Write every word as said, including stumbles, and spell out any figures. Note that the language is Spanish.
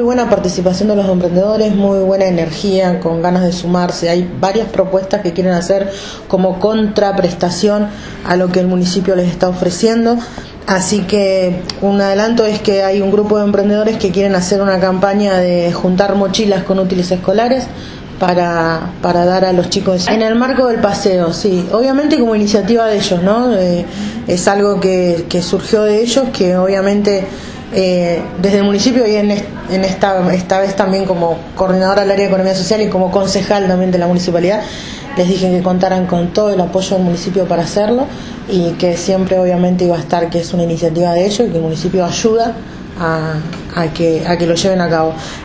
buena participación de los emprendedores, muy buena energía, con ganas de sumarse. Hay varias propuestas que quieren hacer como contraprestación a lo que el municipio les está ofreciendo. Así que un adelanto es que hay un grupo de emprendedores que quieren hacer una campaña de juntar mochilas con útiles escolares para, para dar a los chicos en el marco del paseo, sí, obviamente como iniciativa de ellos, ¿no? Eh, es algo que, que surgió de ellos, que obviamente eh, desde el municipio y en, en esta, esta vez también como coordinadora del área de economía social y como concejal también de la municipalidad, les dije que contaran con todo el apoyo del municipio para hacerlo y que siempre obviamente iba a estar, que es una iniciativa de ellos y que el municipio ayuda a, a, que, a que lo lleven a cabo.